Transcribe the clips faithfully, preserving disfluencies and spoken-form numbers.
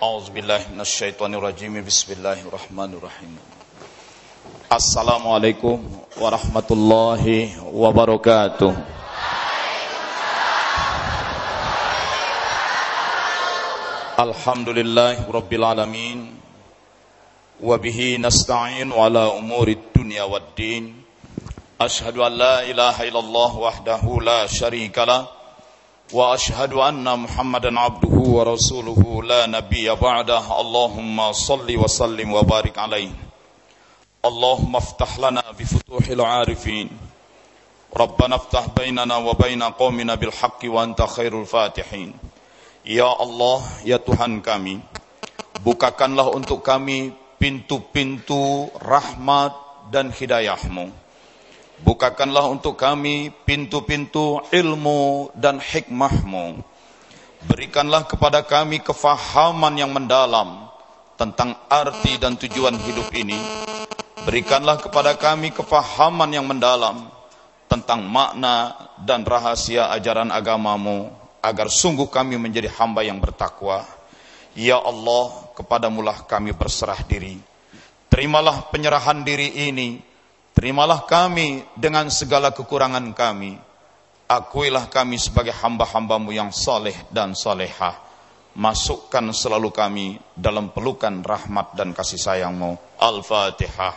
A'udzubillahi minasyaitonirrajim. Bismillahirrahmanirrahim. Assalamualaikum warahmatullahi wabarakatuh. Alhamdulillahi rabbil alamin. Wa bihi nasta'in ala umurid dunya waddin. Asyhadu an la ilaha illallah wahdahu la syarikalah. Wa ashhadu anna Muhammadan abduhu wa rasuluhu la nabiyya ba'dah. Allahumma salli wa sallim wa barik alaihi. Allahumma aftah lana bi futuhil arifin. Rabbana aftah bainana wa baina qaumina bil haqqi wa anta khairul fatihin. Ya Allah, ya Tuhan kami, bukakanlah untuk kami pintu-pintu rahmat dan hidayah-Mu. Bukakanlah untuk kami pintu-pintu ilmu dan hikmah-Mu. Berikanlah kepada kami kefahaman yang mendalam tentang arti dan tujuan hidup ini. Berikanlah kepada kami kefahaman yang mendalam tentang makna dan rahasia ajaran agama-Mu, agar sungguh kami menjadi hamba yang bertakwa. Ya Allah, kepadamu-lah kami berserah diri. Terimalah penyerahan diri ini. Terimalah kami dengan segala kekurangan kami. Akuilah kami sebagai hamba-hamba-Mu yang saleh dan salehah. Masukkan selalu kami dalam pelukan rahmat dan kasih sayang-Mu. Al-Fatihah.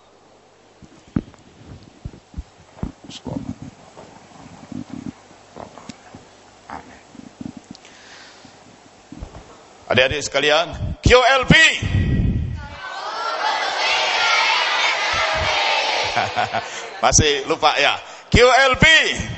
Adik-adik sekalian, Q L P. Masih lupa ya? Q L P.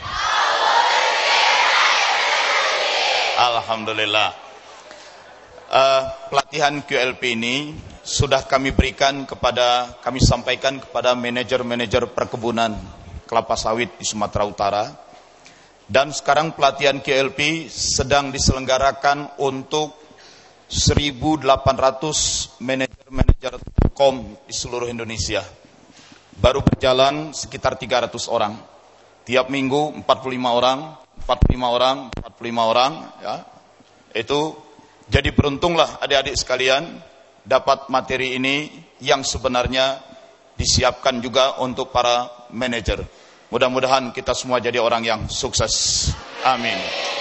Alhamdulillah. Uh, pelatihan Q L P ini sudah kami berikan kepada, kami sampaikan kepada manajer-manajer perkebunan kelapa sawit di Sumatera Utara. Dan sekarang pelatihan Q L P sedang diselenggarakan untuk seribu delapan ratus manajer-manajer kom di seluruh Indonesia. Baru berjalan sekitar tiga ratus orang. Tiap minggu empat puluh lima orang, empat puluh lima orang, empat puluh lima orang, ya. Itu jadi beruntunglah adik-adik sekalian dapat materi ini yang sebenarnya disiapkan juga untuk para manajer. Mudah-mudahan kita semua jadi orang yang sukses. Amin.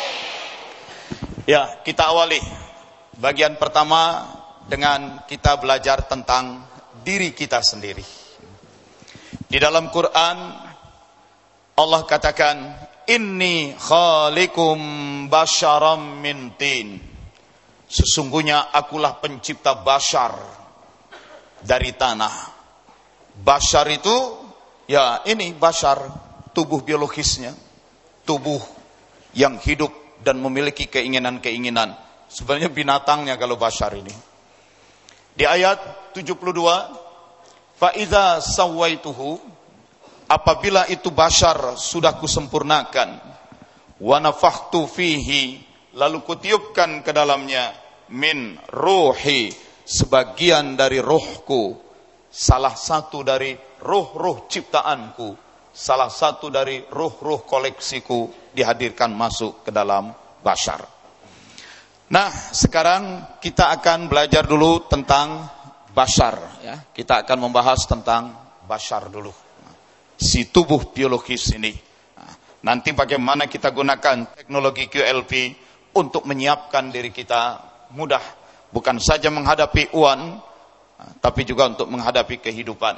Ya, kita awali bagian pertama dengan kita belajar tentang diri kita sendiri. Di dalam Quran Allah katakan, inni khaliqum basyaram min tin. Sesungguhnya akulah pencipta bashar dari tanah. Bashar itu ya ini bashar, tubuh biologisnya, tubuh yang hidup dan memiliki keinginan-keinginan. Sebenarnya binatangnya kalau bashar ini. Di ayat tujuh puluh dua, fa idza sawaituhu, apabila itu bashar sudah kusempurnakan, wa nafakhtu fihi, lalu kutiupkan ke dalamnya, min ruhi, sebagian dari rohku, salah satu dari ruh-ruh ciptaanku, salah satu dari ruh-ruh koleksiku dihadirkan masuk ke dalam bashar. Nah, sekarang kita akan belajar dulu tentang bashar, ya. Kita akan membahas tentang bashar dulu, si tubuh biologis ini. Nanti bagaimana kita gunakan teknologi Q L P untuk menyiapkan diri kita mudah, bukan saja menghadapi uan, tapi juga untuk menghadapi kehidupan.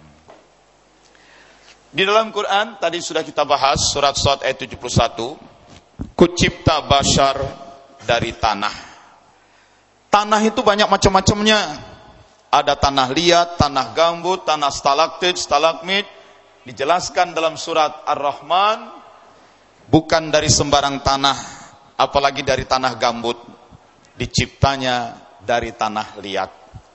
Di dalam Quran tadi sudah kita bahas surat Shad ayat tujuh puluh satu, kucipta bashar dari tanah. Tanah itu banyak macam-macamnya. Ada tanah liat, tanah gambut, tanah stalaktit, stalagmit. Dijelaskan dalam surat Ar-Rahman, bukan dari sembarang tanah, apalagi dari tanah gambut. Diciptanya dari tanah liat.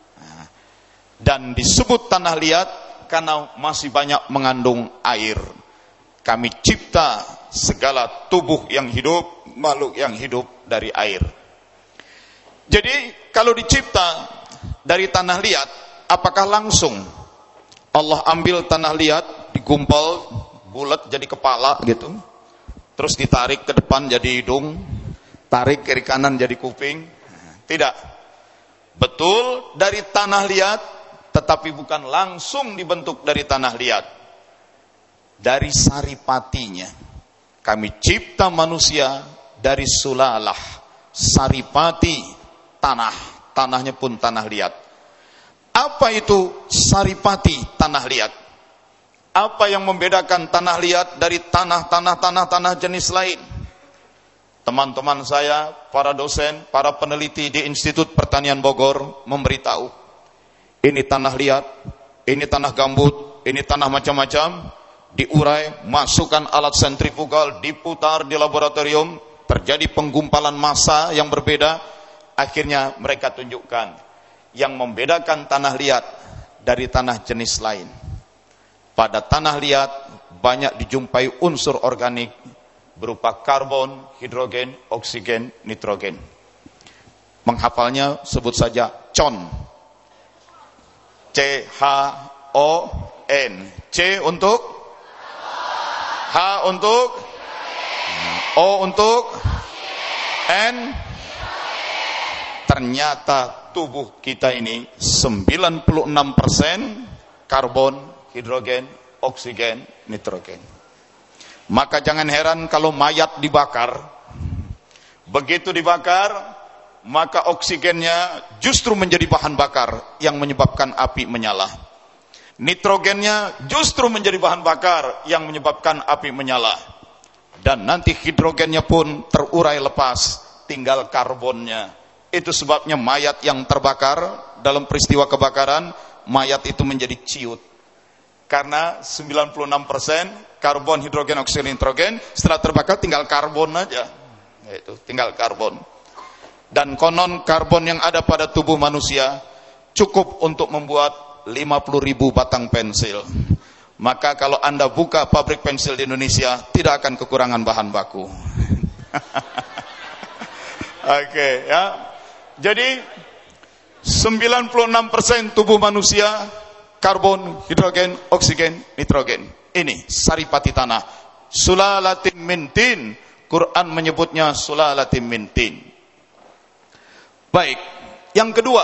Dan disebut tanah liat karena masih banyak mengandung air. Kami cipta segala tubuh yang hidup, makhluk yang hidup dari air. Jadi kalau dicipta dari tanah liat, apakah langsung Allah ambil tanah liat, digumpal bulat jadi kepala gitu, terus ditarik ke depan jadi hidung, tarik kiri kanan jadi kuping? Tidak. Betul dari tanah liat, tetapi bukan langsung dibentuk dari tanah liat. Dari saripatinya. Kami cipta manusia dari sulalah, saripati, tanah. Tanahnya pun tanah liat. Apa itu saripati tanah liat? Apa yang membedakan tanah liat dari tanah-tanah-tanah-tanah jenis lain? Teman-teman saya, para dosen, para peneliti di Institut Pertanian Bogor memberitahu, ini tanah liat, ini tanah gambut, ini tanah macam-macam, diurai, masukkan alat sentrifugal, diputar di laboratorium, terjadi penggumpalan massa yang berbeda, akhirnya mereka tunjukkan yang membedakan tanah liat dari tanah jenis lain. Pada tanah liat banyak dijumpai unsur organik berupa karbon, hidrogen, oksigen, nitrogen. Menghafalnya sebut saja C O N. C H O N. C untuk H untuk O untuk N. Ternyata tubuh kita ini sembilan puluh enam persen karbon, hidrogen, oksigen, nitrogen. Maka jangan heran kalau mayat dibakar. Begitu dibakar, maka oksigennya justru menjadi bahan bakar yang menyebabkan api menyala. Nitrogennya justru menjadi bahan bakar yang menyebabkan api menyala. Dan nanti hidrogennya pun terurai lepas, tinggal karbonnya. Itu sebabnya mayat yang terbakar dalam peristiwa kebakaran, mayat itu menjadi ciut. Karena sembilan puluh enam persen karbon, hidrogen, oksigen, nitrogen, setelah terbakar tinggal karbon aja. Itu tinggal karbon. Dan konon karbon yang ada pada tubuh manusia cukup untuk membuat lima puluh ribu batang pensil. Maka kalau Anda buka pabrik pensil di Indonesia, tidak akan kekurangan bahan baku. Oke, okay, ya. Jadi sembilan puluh enam persen tubuh manusia karbon, hidrogen, oksigen, nitrogen. Ini saripati tanah. Sulalatin min tin. Quran menyebutnya sulalatin min tin. Baik, yang kedua,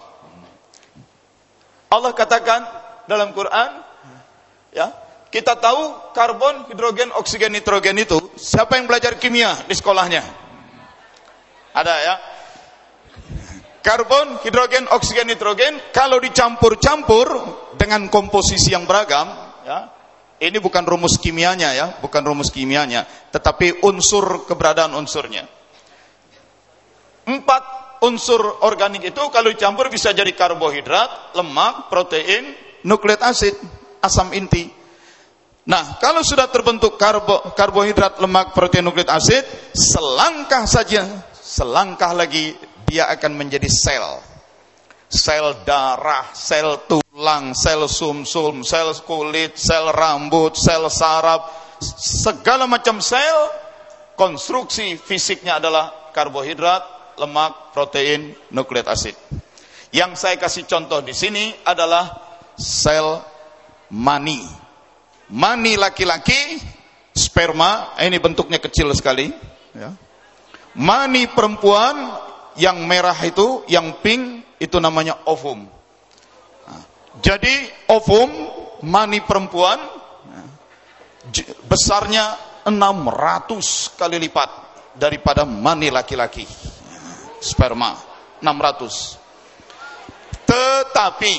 Allah katakan dalam Quran, ya, kita tahu karbon, hidrogen, oksigen, nitrogen itu, siapa yang belajar kimia di sekolahnya? Ada ya? Karbon, hidrogen, oksigen, nitrogen kalau dicampur-campur dengan komposisi yang beragam, ya, ini bukan rumus kimianya ya, bukan rumus kimianya, tetapi unsur keberadaan unsurnya. Empat unsur organik itu kalau dicampur bisa jadi karbohidrat, lemak, protein, nukleat asid, asam inti. Nah, kalau sudah terbentuk karbo, karbohidrat, lemak, protein, nukleat asid, selangkah saja, selangkah lagi dia akan menjadi sel. Sel darah, sel tulang, sel sumsum, sel kulit, sel rambut, sel saraf, segala macam sel, konstruksi fisiknya adalah karbohidrat, lemak, protein, nukleat asid. Yang saya kasih contoh di sini adalah sel mani. Mani laki-laki, sperma, ini bentuknya kecil sekali, ya. Mani perempuan yang merah itu, yang pink itu namanya ovum. Nah, jadi ovum, mani perempuan, besarnya enam ratus kali lipat daripada mani laki-laki, sperma, enam ratus. Tetapi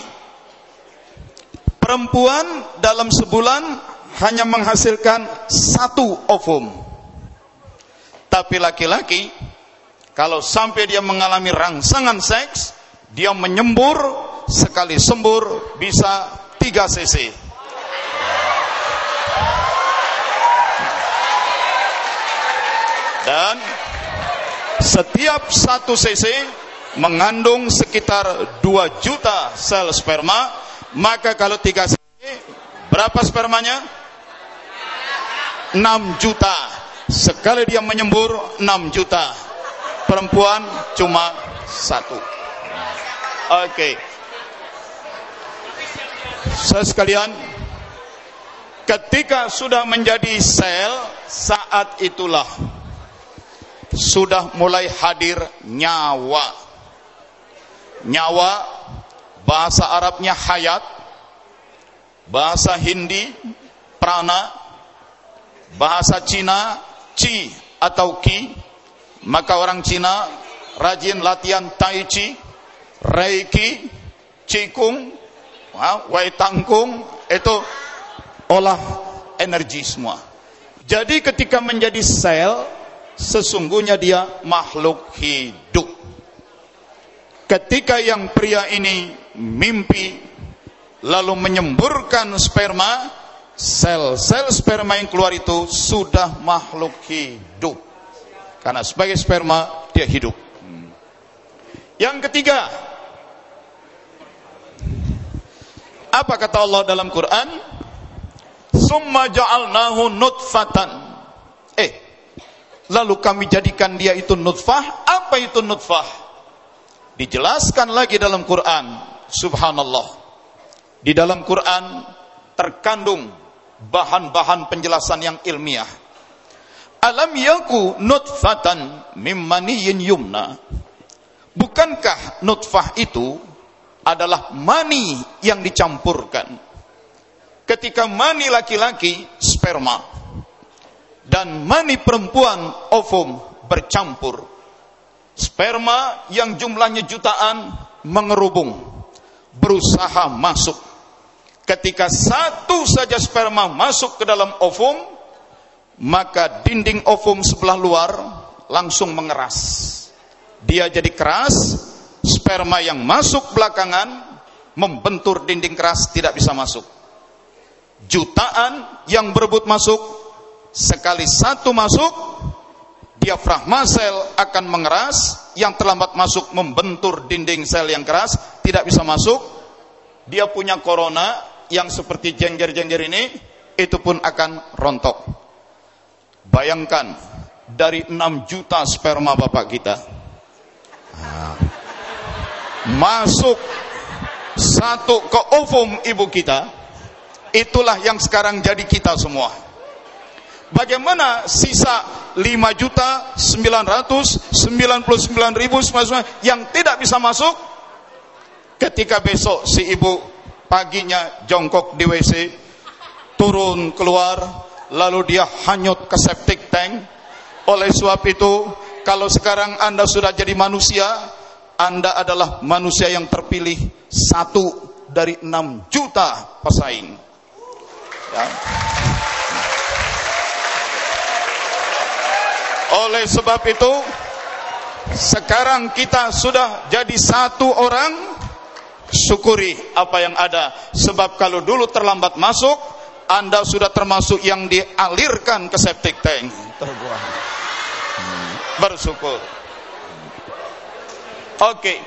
perempuan dalam sebulan hanya menghasilkan satu ovum. Tapi laki-laki kalau sampai dia mengalami rangsangan seks, dia menyembur, sekali sembur bisa tiga cc. Dan setiap satu cc mengandung sekitar dua juta sel sperma. Maka kalau tiga cc, berapa spermanya? enam juta. Sekali dia menyembur, enam juta. Perempuan cuma satu. Oke, okay. Saudara sekalian, ketika sudah menjadi sel, saat itulah sudah mulai hadir nyawa. nyawa, bahasa Arabnya hayat, bahasa Hindi prana, bahasa Cina chi atau ki. Maka orang Cina rajin latihan tai chi, reiki, qigong, wai tangkung, itu olah energi semua. Jadi ketika menjadi sel, sesungguhnya dia makhluk hidup. Ketika yang pria ini mimpi lalu menyemburkan sperma, sel-sel sperma yang keluar itu sudah makhluk hidup. Karena sebagai sperma dia hidup. Yang ketiga, apa kata Allah dalam Quran? Summa ja'alnahu nutfatan. Eh, lalu kami jadikan dia itu nutfah. Apa itu nutfah? Dijelaskan lagi dalam Quran. Subhanallah. Di dalam Quran terkandung bahan-bahan penjelasan yang ilmiah. Alam yaku nutfatan mim maniyyin yumna. Bukankah nutfah itu adalah mani yang dicampurkan? Ketika mani laki-laki sperma dan mani perempuan ovum bercampur, sperma yang jumlahnya jutaan mengerubung, berusaha masuk. Ketika satu saja sperma masuk ke dalam ovum, maka dinding ovum sebelah luar langsung mengeras. Dia jadi keras, sperma yang masuk belakangan membentur dinding keras, tidak bisa masuk. Jutaan yang berebut masuk, sekali satu masuk, diafragma sel akan mengeras, yang terlambat masuk membentur dinding sel yang keras, tidak bisa masuk. Dia punya corona yang seperti jengger-jengger ini, itu pun akan rontok. Bayangkan, dari enam juta sperma bapak kita, masuk satu ke ovum ibu kita, itulah yang sekarang jadi kita semua. Bagaimana sisa lima juta sembilan ratus sembilan puluh sembilan ribu yang tidak bisa masuk? Ketika besok si ibu paginya jongkok di W C, turun keluar, lalu dia hanyut ke septic tank. Oleh sebab itu, kalau sekarang Anda sudah jadi manusia, Anda adalah manusia yang terpilih satu dari enam juta pesaing. Ya. Oleh sebab itu, sekarang kita sudah jadi satu orang, syukuri apa yang ada. Sebab kalau dulu terlambat masuk, Anda sudah termasuk yang dialirkan ke septic tank. Terbuang. Hmm. Bersyukur. Oke. Okay.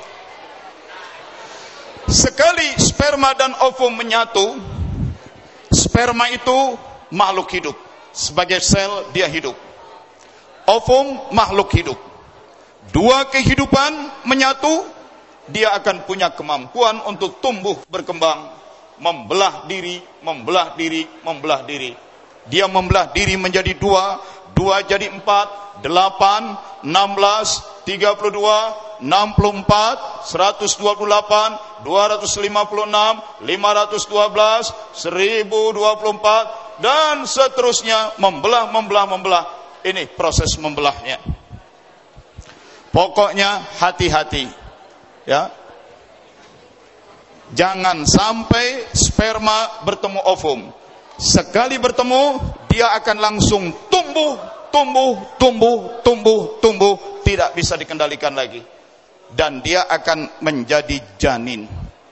Sekali sperma dan ovum menyatu, sperma itu makhluk hidup. Sebagai sel dia hidup. Ovum makhluk hidup. Dua kehidupan menyatu, dia akan punya kemampuan untuk tumbuh berkembang, membelah diri, membelah diri, membelah diri. Dia membelah diri menjadi dua, dua jadi empat, delapan, enam belas, tiga puluh dua, enam puluh empat, seratus dua puluh delapan, dua ratus lima puluh enam, lima ratus dua belas, seribu dua puluh empat, dan seterusnya, membelah, membelah, membelah. Ini proses membelahnya. Pokoknya hati-hati, ya. Jangan sampai sperma bertemu ovum. Sekali bertemu, dia akan langsung tumbuh, tumbuh, tumbuh, tumbuh, tumbuh, tidak bisa dikendalikan lagi. Dan dia akan menjadi janin.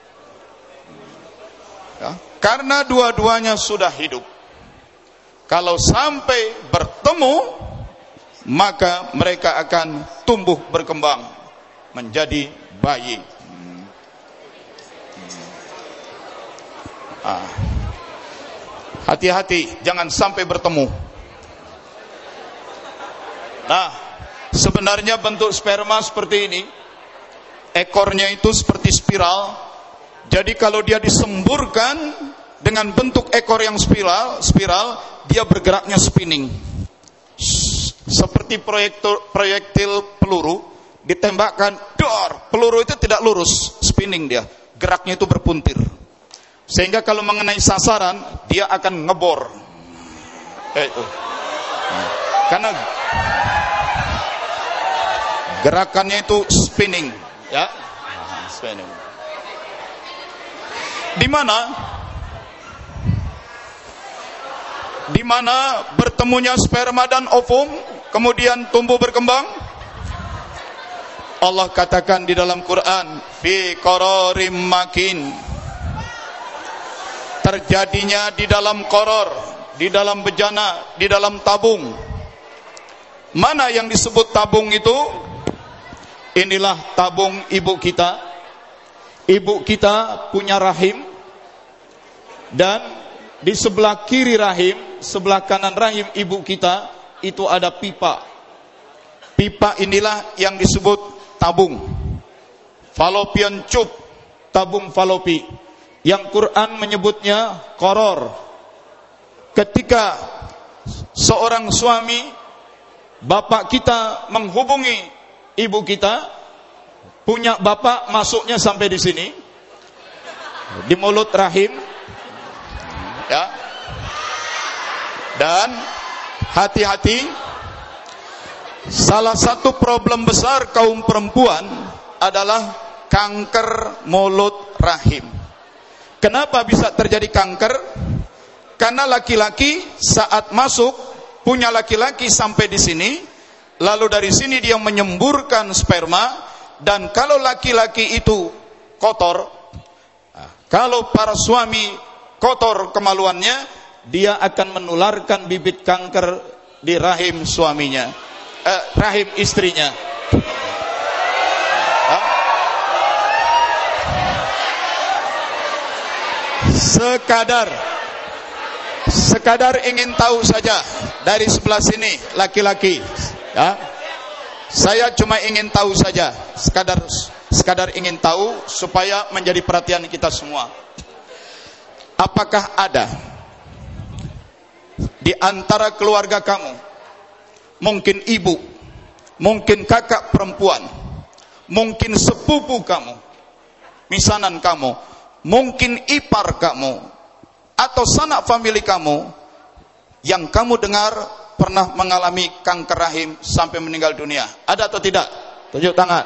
Ya. Karena dua-duanya sudah hidup. Kalau sampai bertemu, maka mereka akan tumbuh berkembang menjadi bayi. Hmm. Hmm. Ah. Hati-hati, jangan sampai bertemu. Nah, sebenarnya bentuk sperma seperti ini, ekornya itu seperti spiral. Jadi kalau dia disemburkan dengan bentuk ekor yang spiral, spiral, dia bergeraknya spinning. Seperti proyektil, proyektil peluru ditembakkan, dor, peluru itu tidak lurus, spinning dia, geraknya itu berpuntir. Sehingga kalau mengenai sasaran, dia akan ngebor. Eh, itu. Karena gerakannya itu spinning, ya. Spinning. Di mana? Di mana bertemunya sperma dan ovum, kemudian tumbuh berkembang? Allah katakan di dalam Quran, fi qararim makin. Terjadinya di dalam koror, di dalam bejana, di dalam tabung. Mana yang disebut tabung itu? Inilah tabung ibu kita. Ibu kita punya rahim, dan di sebelah kiri rahim, sebelah kanan rahim ibu kita itu ada pipa. Pipa inilah yang disebut tabung. Fallopian tube, tabung falopi. Yang Quran menyebutnya koror. Ketika seorang suami, bapak kita menghubungi ibu kita, punya bapak masuknya sampai di sini, di mulut rahim, ya. Dan hati-hati, salah satu problem besar kaum perempuan adalah kanker mulut rahim. Kenapa bisa terjadi kanker? Karena laki-laki saat masuk, punya laki-laki sampai di sini, lalu dari sini dia menyemburkan sperma, dan kalau laki-laki itu kotor, kalau para suami kotor kemaluannya, dia akan menularkan bibit kanker di rahim suaminya, eh, rahim istrinya. Hah? Sekadar Sekadar ingin tahu saja dari sebelah sini laki-laki, ya. Saya cuma ingin tahu saja, sekadar sekadar ingin tahu supaya menjadi perhatian kita semua. Apakah ada di antara keluarga kamu, mungkin ibu, mungkin kakak perempuan, mungkin sepupu kamu, misanan kamu, mungkin ipar kamu, atau sanak famili kamu yang kamu dengar pernah mengalami kanker rahim sampai meninggal dunia? Ada atau tidak? Tunjuk tangan.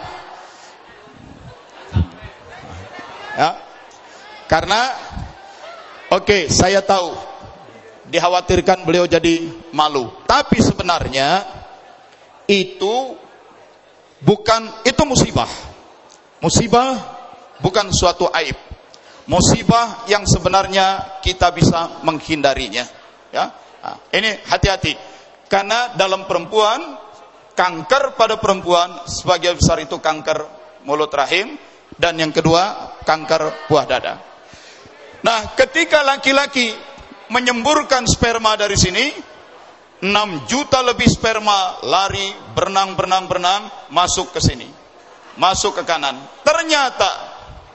Ya. Karena oke, okay, saya tahu dikhawatirkan beliau jadi malu, tapi sebenarnya itu bukan, itu musibah. Musibah bukan suatu aib. Musibah yang sebenarnya kita bisa menghindarinya, ya. Nah, ini hati-hati, karena dalam perempuan, kanker pada perempuan sebagian besar itu kanker mulut rahim, dan yang kedua kanker buah dada. Nah, ketika laki-laki menyemburkan sperma dari sini, enam juta lebih sperma lari berenang berenang berenang masuk ke sini, masuk ke kanan. Ternyata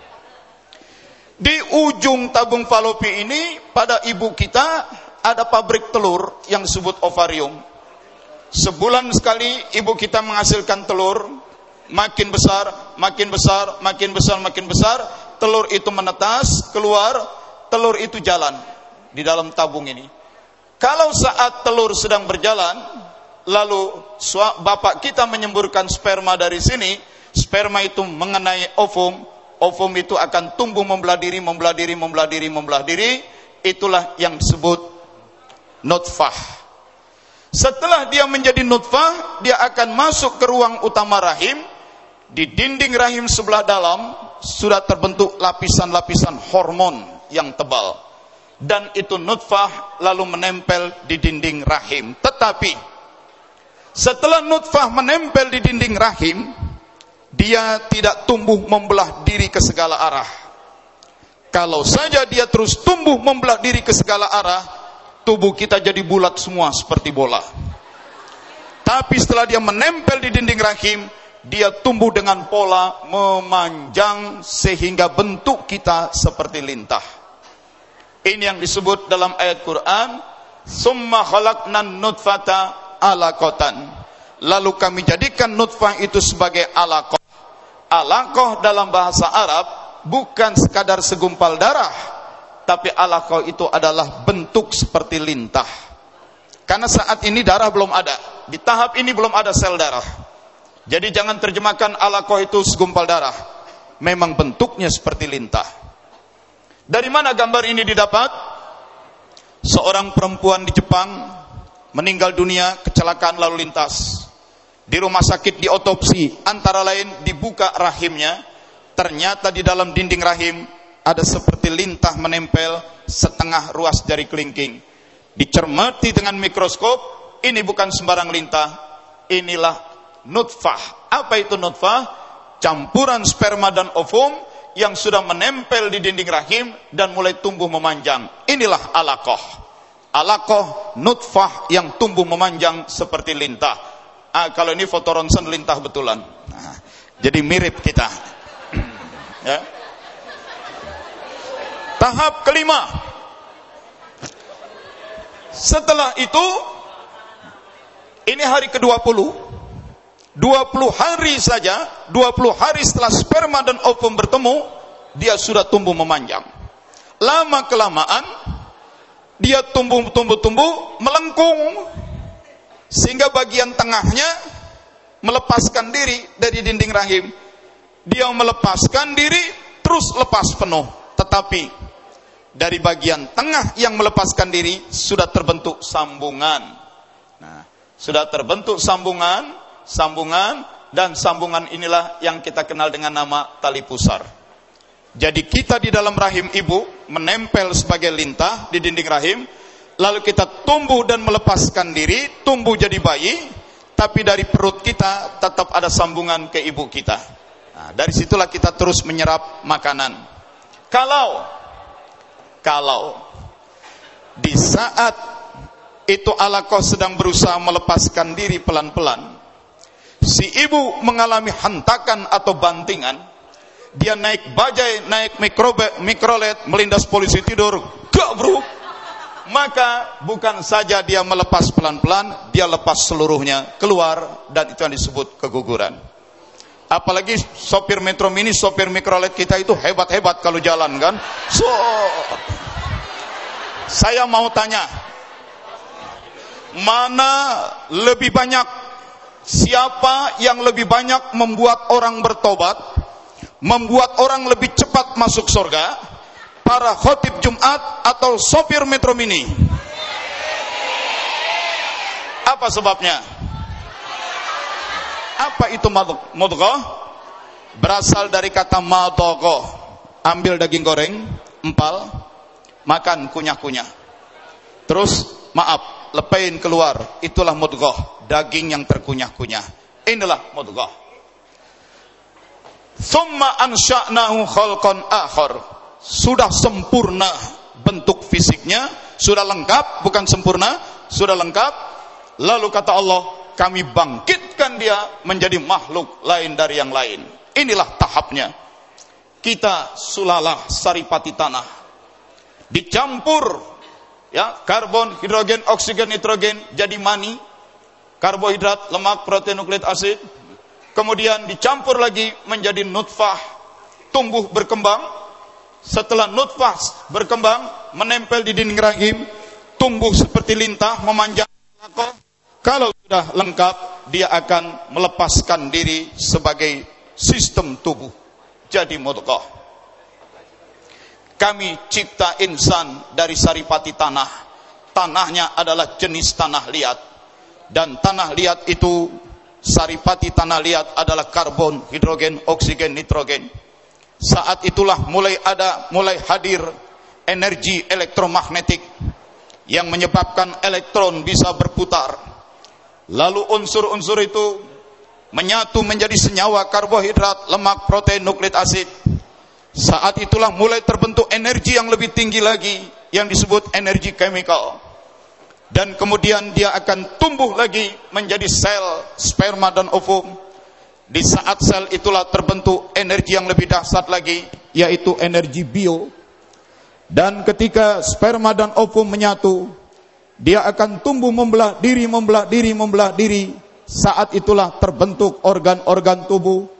di ujung tabung falopi ini, pada ibu kita ada pabrik telur yang disebut ovarium. Sebulan sekali ibu kita menghasilkan telur, makin besar, makin besar, makin besar, makin besar. Telur itu menetas, keluar, telur itu jalan di dalam tabung ini. Kalau saat telur sedang berjalan, lalu bapak kita menyemburkan sperma dari sini, sperma itu mengenai ovum, ovum itu akan tumbuh membelah diri, membelah diri, membelah diri, membelah diri. Itulah yang disebut nutfah. Setelah dia menjadi nutfah, dia akan masuk ke ruang utama rahim. Di dinding rahim sebelah dalam sudah terbentuk lapisan-lapisan hormon yang tebal, dan itu nutfah lalu menempel di dinding rahim. Tetapi setelah nutfah menempel di dinding rahim, dia tidak tumbuh membelah diri ke segala arah. Kalau saja dia terus tumbuh membelah diri ke segala arah, tubuh kita jadi bulat semua seperti bola. Tapi setelah dia menempel di dinding rahim, dia tumbuh dengan pola memanjang sehingga bentuk kita seperti lintah. Ini yang disebut dalam ayat Quran, summa khalaqnan nutfata alaqatan. Lalu kami jadikan nutfah itu sebagai alaqah. Alaqah dalam bahasa Arab bukan sekadar segumpal darah, tapi alaqah itu adalah bentuk seperti lintah. Karena saat ini darah belum ada, di tahap ini belum ada sel darah. Jadi jangan terjemahkan alaqah itu segumpal darah. Memang bentuknya seperti lintah. Dari mana gambar ini didapat? Seorang perempuan di Jepang meninggal dunia kecelakaan lalu lintas. Di rumah sakit diotopsi, antara lain dibuka rahimnya. Ternyata di dalam dinding rahim ada seperti lintah menempel setengah ruas jari kelingking. Dicermati dengan mikroskop, ini bukan sembarang lintah, inilah nutfah. Apa itu nutfah? Campuran sperma dan ovum yang sudah menempel di dinding rahim dan mulai tumbuh memanjang. Inilah alaqah. Alaqah nutfah yang tumbuh memanjang seperti lintah. Ah, kalau ini foto ronsen lintah betulan. Nah, jadi mirip kita. Ya. Tahap kelima. Setelah itu, ini hari ke dua puluh. dua puluh hari saja, dua puluh hari setelah sperma dan ovum bertemu, dia sudah tumbuh memanjang. Lama kelamaan, dia tumbuh tumbuh tumbuh melengkung, sehingga bagian tengahnya melepaskan diri dari dinding rahim. Dia melepaskan diri terus lepas penuh, tetapi dari bagian tengah yang melepaskan diri sudah terbentuk sambungan. Nah, sudah terbentuk sambungan, sambungan dan sambungan inilah yang kita kenal dengan nama tali pusar. Jadi kita di dalam rahim ibu menempel sebagai lintah di dinding rahim, lalu kita tumbuh dan melepaskan diri, tumbuh jadi bayi, tapi dari perut kita tetap ada sambungan ke ibu kita. Nah, dari situlah kita terus menyerap makanan. Kalau kalau di saat itu alaqah sedang berusaha melepaskan diri pelan-pelan, si ibu mengalami hentakan atau bantingan, dia naik bajai, naik mikrobe, mikrolet, melindas polisi tidur, gabruk. Maka bukan saja dia melepas pelan-pelan, dia lepas seluruhnya keluar, dan itu yang disebut keguguran. Apalagi sopir Metro Mini, sopir mikrolet kita itu hebat-hebat kalau jalan kan. So, saya mau tanya, mana lebih banyak, siapa yang lebih banyak membuat orang bertobat, membuat orang lebih cepat masuk surga? Para khotib Jumat atau sopir Metro Mini? Apa sebabnya? Apa itu mudghah? Berasal dari kata madghah. Ambil daging goreng, empal, makan kunyah-kunyah. Terus, maaf, lepain keluar. Itulah mudghah, daging yang terkunyah-kunyah. Inilah mudghah. Tsumma ansha'nahu khalqan akhar. Sudah sempurna bentuk fisiknya, sudah lengkap, bukan sempurna, sudah lengkap. Lalu kata Allah, kami bangkitkan dia menjadi makhluk lain dari yang lain. Inilah tahapnya. Kita sulalah saripati tanah, dicampur ya, karbon, hidrogen, oksigen, nitrogen jadi mani, karbohidrat, lemak, protein, nukleat, asid. Kemudian dicampur lagi menjadi nutfah, tumbuh berkembang. Setelah nutfah berkembang, menempel di dinding rahim, tumbuh seperti lintah, memanjang. Kalau sudah lengkap, dia akan melepaskan diri sebagai sistem tubuh, jadi mudghah. Kami cipta insan dari saripati tanah. Tanahnya adalah jenis tanah liat, dan tanah liat itu, saripati tanah liat adalah karbon, hidrogen, oksigen, nitrogen. Saat itulah mulai ada, mulai hadir energi elektromagnetik yang menyebabkan elektron bisa berputar. Lalu unsur-unsur itu menyatu menjadi senyawa, karbohidrat, lemak, protein, nukleat, asid. Saat itulah mulai terbentuk energi yang lebih tinggi lagi, yang disebut energi chemical. Dan kemudian dia akan tumbuh lagi menjadi sel, sperma dan ovum. Di saat sel itulah terbentuk energi yang lebih dahsyat lagi, yaitu energi bio. Dan ketika sperma dan ovum menyatu, dia akan tumbuh membelah diri, membelah diri, membelah diri. Saat itulah terbentuk organ-organ tubuh.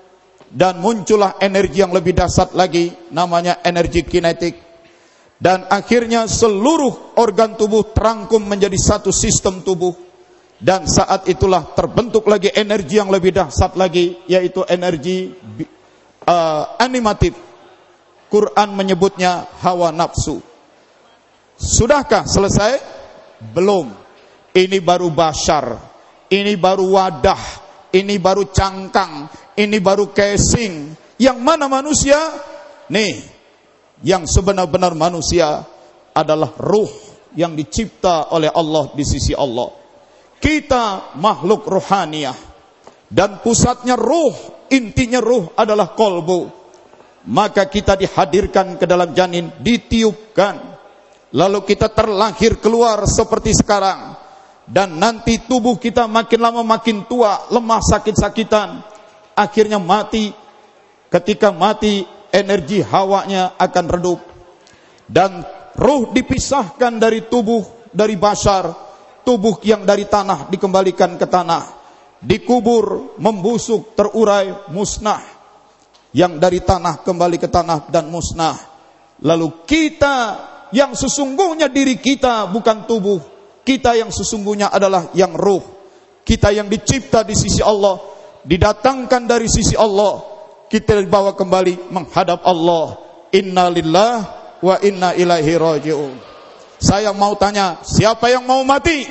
dan muncullah energi yang lebih dahsyat lagi, namanya energi kinetik. Dan akhirnya seluruh organ tubuh terangkum menjadi satu sistem tubuh. Dan saat itulah terbentuk lagi energi yang lebih dahsyat lagi, yaitu energi uh, animatif. Quran menyebutnya hawa nafsu. Sudahkah selesai? Belum. Ini baru bashar, ini baru wadah, ini baru cangkang, ini baru casing. Yang mana manusia? Nih, yang sebenar-benar manusia adalah ruh yang dicipta oleh Allah di sisi Allah. Kita makhluk rohaniah, dan pusatnya ruh, intinya ruh adalah kolbu. Maka kita dihadirkan ke dalam janin, ditiupkan, lalu kita terlahir keluar seperti sekarang. Dan nanti tubuh kita makin lama makin tua, lemah, sakit-sakitan, akhirnya mati. Ketika mati, energi hawanya akan redup, dan ruh dipisahkan dari tubuh, dari bashar. Tubuh yang dari tanah dikembalikan ke tanah, dikubur, membusuk, terurai, musnah. Yang dari tanah kembali ke tanah dan musnah. Lalu kita yang sesungguhnya diri kita bukan tubuh, kita yang sesungguhnya adalah yang ruh. Kita yang dicipta di sisi Allah, didatangkan dari sisi Allah, kita dibawa kembali menghadap Allah. Inna lillah wa inna ilaihi raji'un. Saya mau tanya, siapa yang mau mati?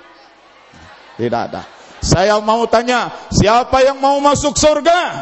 Tidak ada. Saya mau tanya, siapa yang mau masuk surga?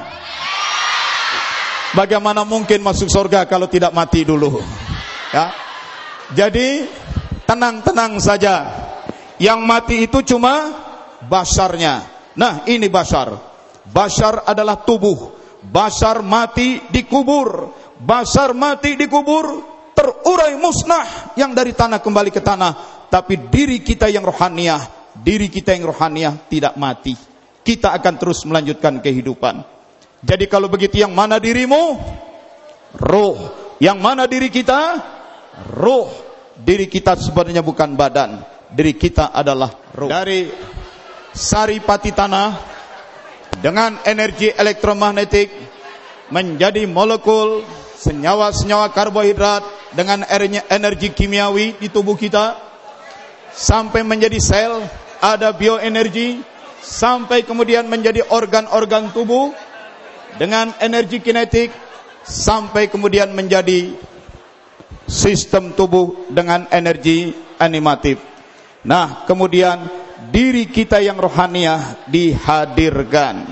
Bagaimana mungkin masuk surga kalau tidak mati dulu? Ya. Jadi tenang-tenang saja. Yang mati itu cuma basharnya. Nah, ini bashar. Bashar adalah tubuh. Bashar mati dikubur, bashar mati dikubur, terurai musnah, yang dari tanah kembali ke tanah. Tapi diri kita yang rohaniah, diri kita yang rohaniah tidak mati. Kita akan terus melanjutkan kehidupan. Jadi kalau begitu, yang mana dirimu? Ruh. Yang mana diri kita? Ruh. Diri kita sebenarnya bukan badan, diri kita adalah ruh. Dari saripati tanah dengan energi elektromagnetik menjadi molekul senyawa-senyawa karbohidrat dengan energi kimiawi di tubuh kita, sampai menjadi sel, ada bioenergi, sampai kemudian menjadi organ-organ tubuh dengan energi kinetik, sampai kemudian menjadi sistem tubuh dengan energi animatif. Nah, kemudian diri kita yang rohaniah dihadirkan.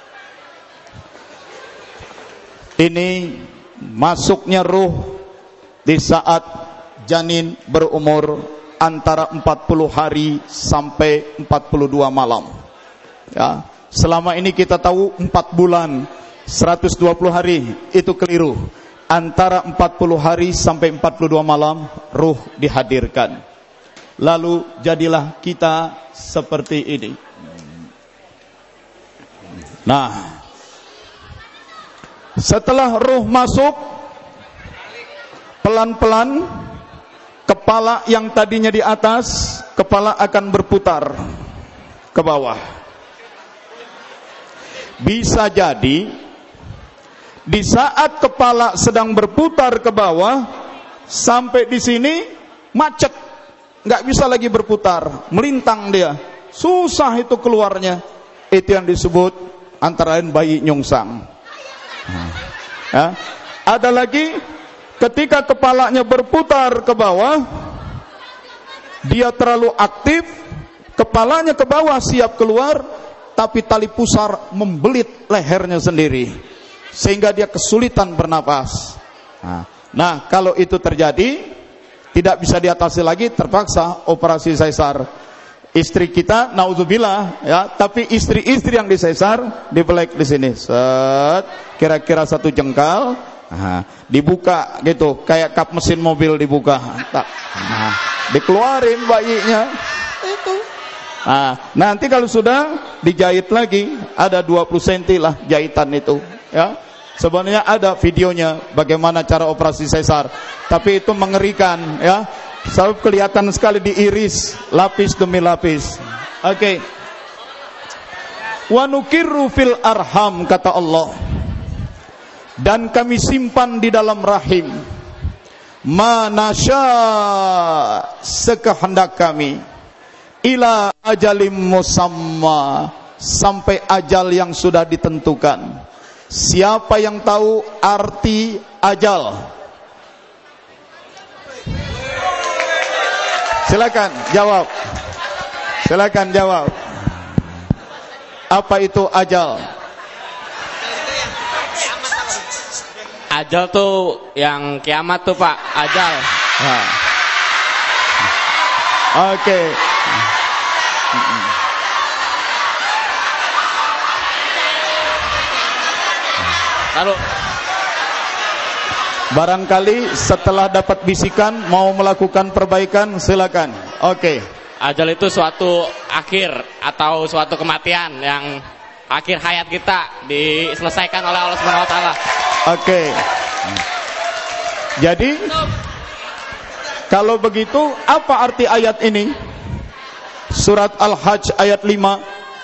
Ini masuknya ruh di saat janin berumur antara empat puluh hari sampai empat puluh dua malam. Ya, selama ini kita tahu empat bulan, seratus dua puluh hari, itu keliru. Antara empat puluh hari sampai empat puluh dua malam ruh dihadirkan. Lalu jadilah kita seperti ini. Nah, setelah ruh masuk, pelan-pelan kepala yang tadinya di atas, kepala akan berputar ke bawah. Bisa jadi di saat kepala sedang berputar ke bawah, sampai di sini macet, nggak bisa lagi berputar, melintang dia, susah itu keluarnya. Itu yang disebut antara lain bayi nyungsang. Ya. Ada lagi ketika kepalanya berputar ke bawah, dia terlalu aktif, kepalanya ke bawah siap keluar, tapi tali pusar membelit lehernya sendiri, sehingga dia kesulitan bernapas. Nah, nah kalau itu terjadi, tidak bisa diatasi lagi, terpaksa operasi sesar. Istri kita, naudzubillah, ya, tapi istri-istri yang disesar dibelek di sini, set, kira-kira satu jengkal, nah, dibuka gitu, kayak kap mesin mobil dibuka, nah, dikeluarin bayinya. Itu. Nah, nanti kalau sudah dijahit lagi, ada dua puluh sentimeter lah jahitan itu, ya. Sebenarnya ada videonya bagaimana cara operasi sesar, tapi itu mengerikan, ya. Sebab kelihatan sekali diiris lapis demi lapis. Oke. Okay. Wa nukirru fil arham, kata Allah. dan kami simpan di dalam rahim manasya sekehendak kami ila ajalim musamma, sampai ajal yang sudah ditentukan. Siapa yang tahu arti ajal? Silakan jawab. Silakan jawab. Apa itu ajal? Ajal tuh yang kiamat tuh Pak, ajal. Nah. Oke. Okay. Lalu barangkali setelah dapat bisikan mau melakukan perbaikan, silakan. Oke. Okay. Ajal itu suatu akhir atau suatu kematian yang akhir hayat kita diselesaikan oleh Allah Subhanahu wa taala. Oke. Okay. Jadi kalau begitu apa arti ayat ini? Surat Al-Hajj ayat lima.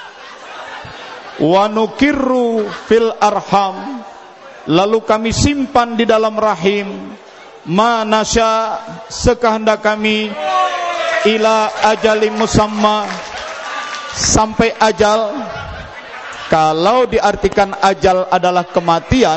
Wa nukirru fil arham, lalu kami simpan di dalam rahim manasya sekehendak kami ila ajalim musamma, sampai ajal. Kalau diartikan ajal adalah kematian,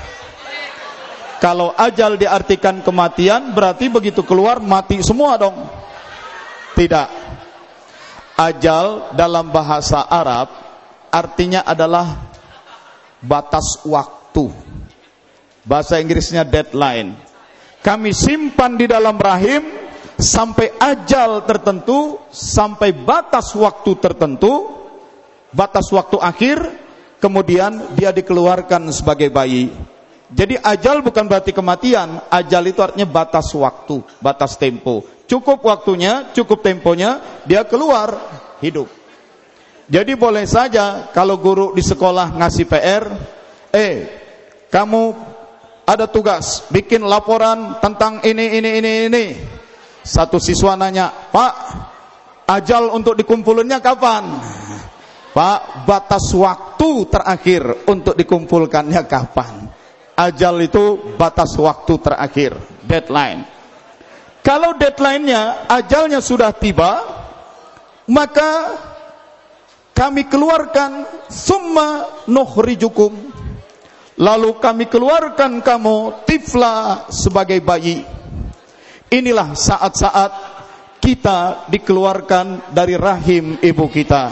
kalau ajal diartikan kematian, berarti begitu keluar mati semua dong. Tidak. Ajal dalam bahasa Arab artinya adalah batas waktu. Bahasa Inggrisnya deadline. Kami simpan di dalam rahim sampai ajal tertentu, sampai batas waktu tertentu, batas waktu akhir, kemudian dia dikeluarkan sebagai bayi. Jadi ajal bukan berarti kematian. Ajal itu artinya batas waktu, batas tempo. Cukup waktunya, cukup temponya, dia keluar hidup. Jadi boleh saja kalau guru di sekolah ngasih P R, eh kamu ada tugas bikin laporan tentang ini ini ini ini. Satu siswa nanya, Pak, ajal untuk dikumpulinnya kapan? Pak, batas waktu terakhir untuk dikumpulkannya kapan? Ajal itu batas waktu terakhir, deadline. Kalau deadline-nya, ajalnya sudah tiba, maka kami keluarkan summa nukhrijukum, lalu kami keluarkan kamu tifla sebagai bayi. Inilah saat-saat kita dikeluarkan dari rahim ibu kita.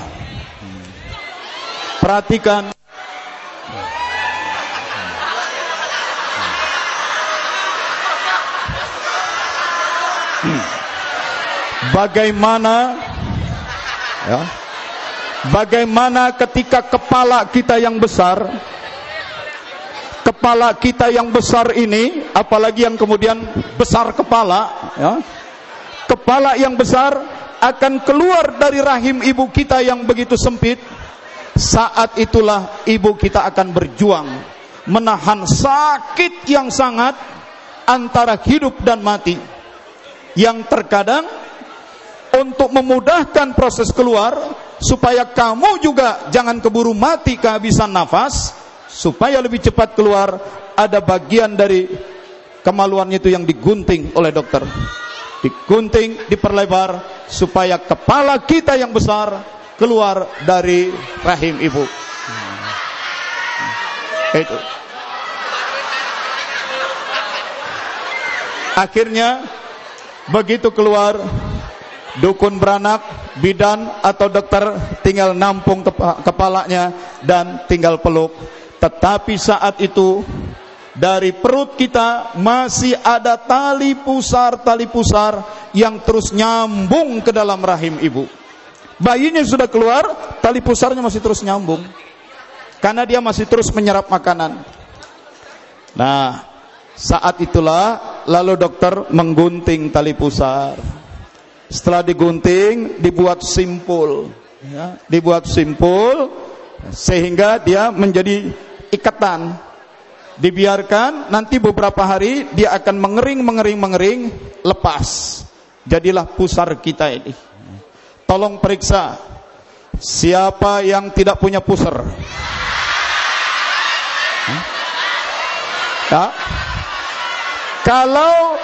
Perhatikan. Bagaimana ya, bagaimana ketika kepala kita yang besar, kepala kita yang besar ini, apalagi yang kemudian besar kepala ya, kepala yang besar akan keluar dari rahim ibu kita yang begitu sempit. Saat itulah ibu kita akan berjuang menahan sakit yang sangat antara hidup dan mati, yang terkadang untuk memudahkan proses keluar, supaya kamu juga jangan keburu mati kehabisan nafas, supaya lebih cepat keluar, ada bagian dari kemaluannya itu yang digunting oleh dokter, digunting, diperlebar, supaya kepala kita yang besar keluar dari rahim ibu. Itu. Akhirnya begitu keluar, dukun beranak, bidan atau dokter tinggal nampung kepalanya dan tinggal peluk. Tetapi saat itu dari perut kita masih ada tali pusar-tali pusar yang terus nyambung ke dalam rahim ibu. Bayinya sudah keluar, tali pusarnya masih terus nyambung, karena dia masih terus menyerap makanan. Nah, saat itulah lalu dokter menggunting tali pusar. Setelah digunting, dibuat simpul, ya, dibuat simpul sehingga dia menjadi ikatan. Dibiarkan, nanti beberapa hari dia akan mengering, mengering, mengering, lepas. Jadilah pusar kita ini. Tolong periksa siapa yang tidak punya pusar. Hah? Ya. Kalau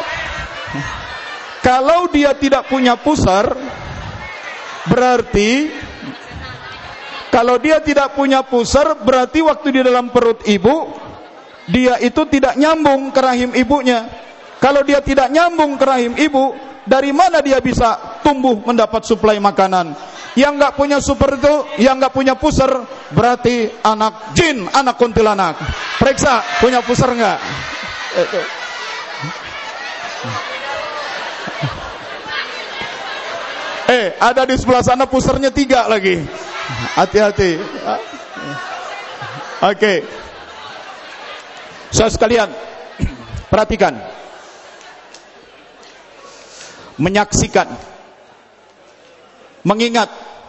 kalau dia tidak punya pusar, berarti kalau dia tidak punya pusar, berarti waktu di dalam perut ibu, dia itu tidak nyambung ke rahim ibunya. Kalau dia tidak nyambung ke rahim ibu, dari mana dia bisa tumbuh mendapat suplai makanan? Yang nggak punya super itu, yang nggak punya pusar, berarti anak jin, anak kuntilanak. Periksa, punya pusar nggak? Itu. Eh, ada di sebelah sana pusarnya tiga lagi. Hati-hati. Oke. Okay. Saudara sekalian, perhatikan. Menyaksikan, mengingat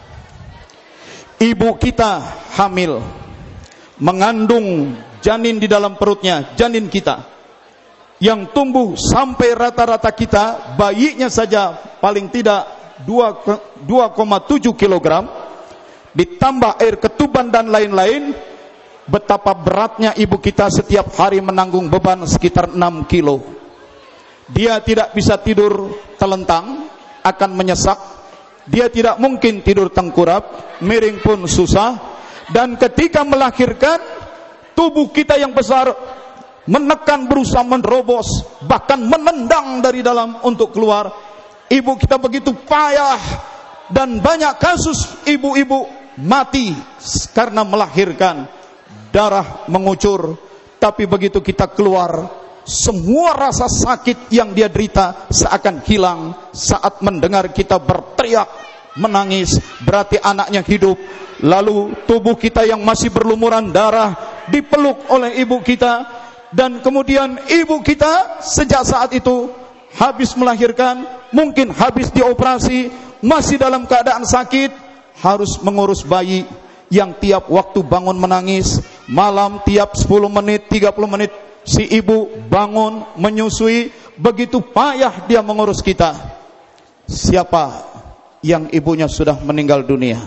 ibu kita hamil, mengandung janin di dalam perutnya, janin kita yang tumbuh sampai rata-rata kita, bayinya saja paling tidak dua koma tujuh kilogram, ditambah air ketuban dan lain-lain. Betapa beratnya ibu kita setiap hari menanggung beban sekitar enam kilo. Dia tidak bisa tidur telentang, akan menyesak. Dia tidak mungkin tidur tengkurap, miring pun susah. Dan ketika melahirkan, tubuh kita yang besar menekan, berusaha menerobos, bahkan menendang dari dalam untuk keluar. Ibu kita begitu payah, dan banyak kasus ibu-ibu mati karena melahirkan, darah mengucur. Tapi begitu kita keluar, semua rasa sakit yang dia derita seakan hilang saat mendengar kita berteriak, menangis. Berarti anaknya hidup. Lalu tubuh kita yang masih berlumuran darah dipeluk oleh ibu kita, dan kemudian ibu kita sejak saat itu habis melahirkan, mungkin habis dioperasi, masih dalam keadaan sakit, harus mengurus bayi yang tiap waktu bangun menangis. Malam tiap sepuluh menit, tiga puluh menit si ibu bangun menyusui. Begitu payah dia mengurus kita. Siapa yang ibunya sudah meninggal dunia?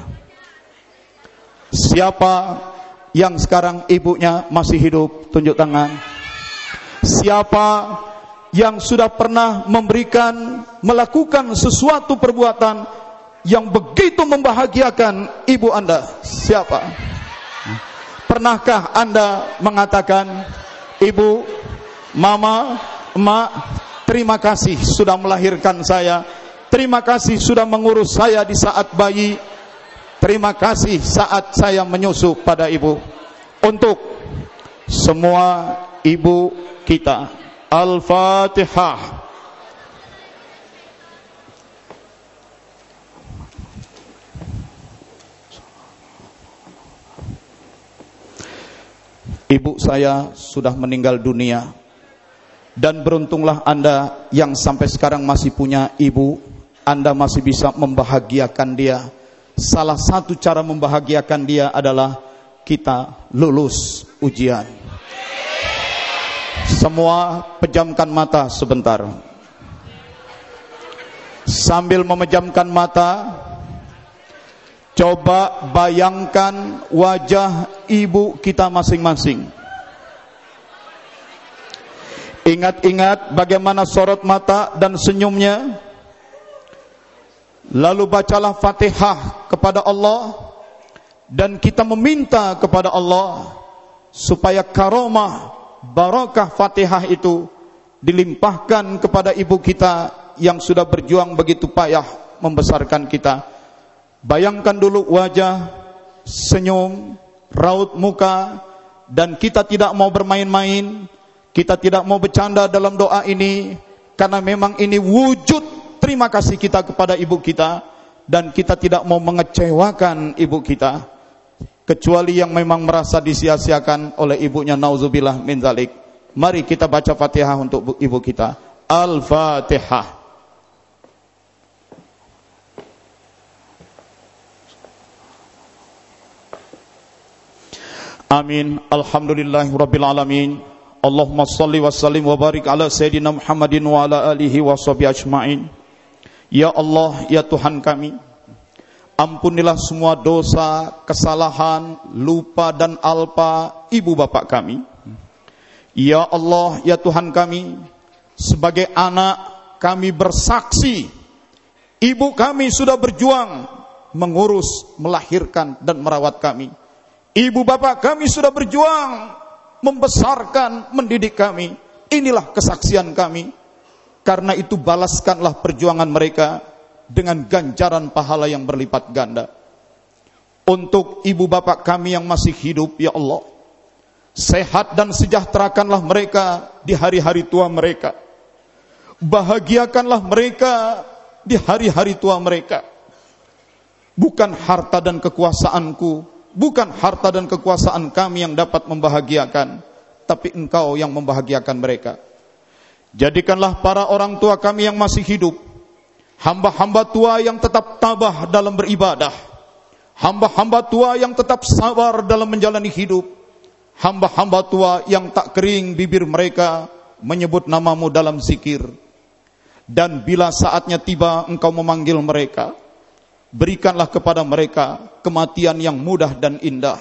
Siapa yang sekarang ibunya masih hidup? Tunjuk tangan. Siapa yang sudah pernah memberikan, melakukan sesuatu perbuatan yang begitu membahagiakan ibu Anda? Siapa? Pernahkah Anda mengatakan, ibu, mama, emak, terima kasih sudah melahirkan saya, terima kasih sudah mengurus saya di saat bayi, terima kasih saat saya menyusu pada ibu? Untuk semua ibu kita, Al-Fatihah. Ibu saya sudah meninggal dunia, dan beruntunglah Anda yang sampai sekarang masih punya ibu. Anda masih bisa membahagiakan dia. Salah satu cara membahagiakan dia adalah kita lulus ujian. Semua pejamkan mata sebentar. Sambil memejamkan mata, coba bayangkan wajah ibu kita masing-masing. Ingat-ingat bagaimana sorot mata dan senyumnya. Lalu bacalah Fatihah kepada Allah, dan kita meminta kepada Allah supaya karomah, barakah Fatihah itu dilimpahkan kepada ibu kita yang sudah berjuang begitu payah membesarkan kita. Bayangkan dulu wajah, senyum, raut muka, dan kita tidak mau bermain-main, kita tidak mau bercanda dalam doa ini, karena memang ini wujud terima kasih kita kepada ibu kita, dan kita tidak mau mengecewakan ibu kita, kecuali yang memang merasa disia-siakan oleh ibunya, nauzubillah min dzalik. Mari kita baca Fatihah untuk ibu kita. Al-Fatihah. Amin. Alhamdulillahirabbil alamin. Allahumma shalli wa sallim wa barik ala sayyidina Muhammadin wa ala alihi wa sahbihi ajmain. Ya Allah, ya Tuhan kami, ampunilah semua dosa, kesalahan, lupa dan alpa ibu bapak kami. Ya Allah, ya Tuhan kami, sebagai anak kami bersaksi, ibu kami sudah berjuang mengurus, melahirkan dan merawat kami. Ibu bapak kami sudah berjuang membesarkan, mendidik kami. Inilah kesaksian kami. Karena itu balaskanlah perjuangan mereka dengan ganjaran pahala yang berlipat ganda. Untuk ibu bapak kami yang masih hidup, ya Allah, sehat dan sejahterakanlah mereka di hari-hari tua mereka. Bahagiakanlah mereka di hari-hari tua mereka. Bukan harta dan kekuasaanku, bukan harta dan kekuasaan kami yang dapat membahagiakan, tapi Engkau yang membahagiakan mereka. Jadikanlah para orang tua kami yang masih hidup hamba-hamba tua yang tetap tabah dalam beribadah, hamba-hamba tua yang tetap sabar dalam menjalani hidup, hamba-hamba tua yang tak kering bibir mereka menyebut namamu dalam zikir. Dan bila saatnya tiba Engkau memanggil mereka, berikanlah kepada mereka kematian yang mudah dan indah.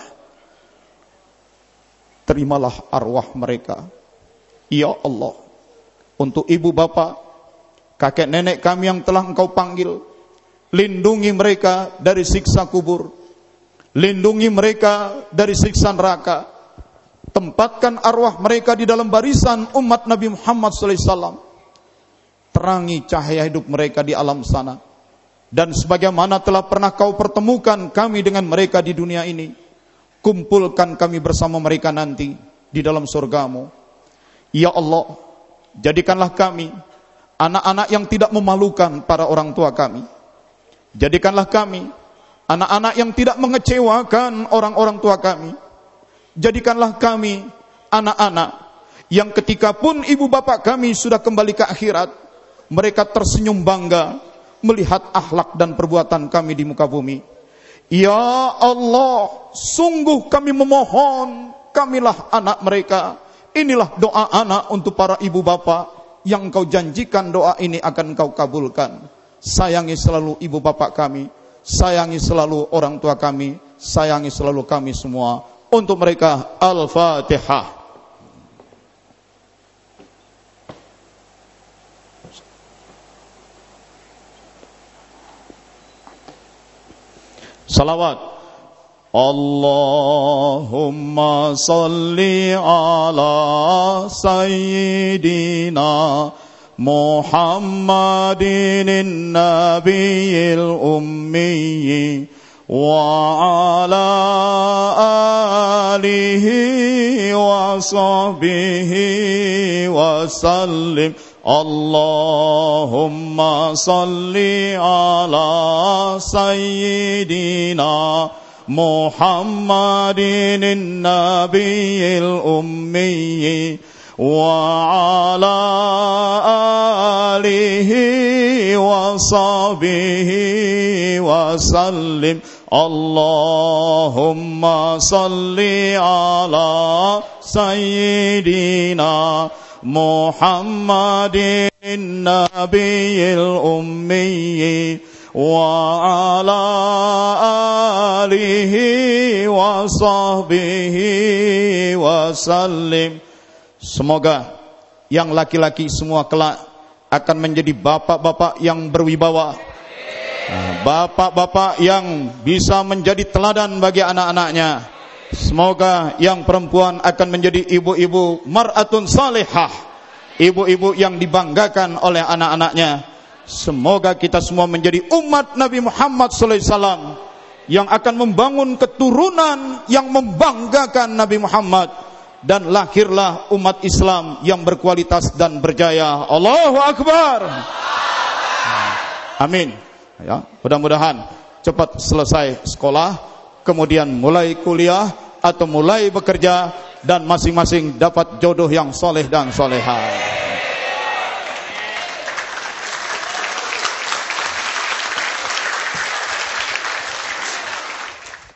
Terimalah arwah mereka, ya Allah. Untuk ibu bapak, kakek nenek kami yang telah Engkau panggil, lindungi mereka dari siksa kubur, lindungi mereka dari siksa neraka. Tempatkan arwah mereka di dalam barisan umat Nabi Muhammad sallallahu alaihi wasallam. Terangi cahaya hidup mereka di alam sana. Dan sebagaimana telah pernah Kau pertemukan kami dengan mereka di dunia ini, kumpulkan kami bersama mereka nanti di dalam surgamu. Ya Allah, jadikanlah kami anak-anak yang tidak memalukan para orang tua kami. Jadikanlah kami anak-anak yang tidak mengecewakan orang-orang tua kami. Jadikanlah kami anak-anak yang ketika pun ibu bapak kami sudah kembali ke akhirat, mereka tersenyum bangga melihat akhlak dan perbuatan kami di muka bumi. Ya Allah, sungguh kami memohon, kamilah anak mereka. Inilah doa anak untuk para ibu bapak yang Engkau janjikan doa ini akan Engkau kabulkan. Sayangi selalu ibu bapak kami, sayangi selalu orang tua kami, sayangi selalu kami semua. Untuk mereka, Al-Fatihah. Salawat. Allahumma salli ala sayyidina Muhammadin nabiyil ummi wa ala alihi wa sahbihi wa sallim. Allahumma salli ala sayyidina Muhammadin nabiyil ummi wa ala alihi wa sahbihi wa sallim. Allahumma salli ala sayyidina Muhammadin nabiyil ummi wa ala alihi wa sahbihi wa sallim. Semoga yang laki-laki semua kelak akan menjadi bapak-bapak yang berwibawa, bapak-bapak yang bisa menjadi teladan bagi anak-anaknya. Semoga yang perempuan akan menjadi ibu-ibu mar'atun salihah, ibu-ibu yang dibanggakan oleh anak-anaknya. Semoga kita semua menjadi umat Nabi Muhammad sallallahu alaihi wasallam yang akan membangun keturunan yang membanggakan Nabi Muhammad, dan lahirlah umat Islam yang berkualitas dan berjaya. Allahu Akbar. Amin. Ya, mudah-mudahan cepat selesai sekolah, kemudian mulai kuliah atau mulai bekerja, dan masing-masing dapat jodoh yang soleh dan solehah.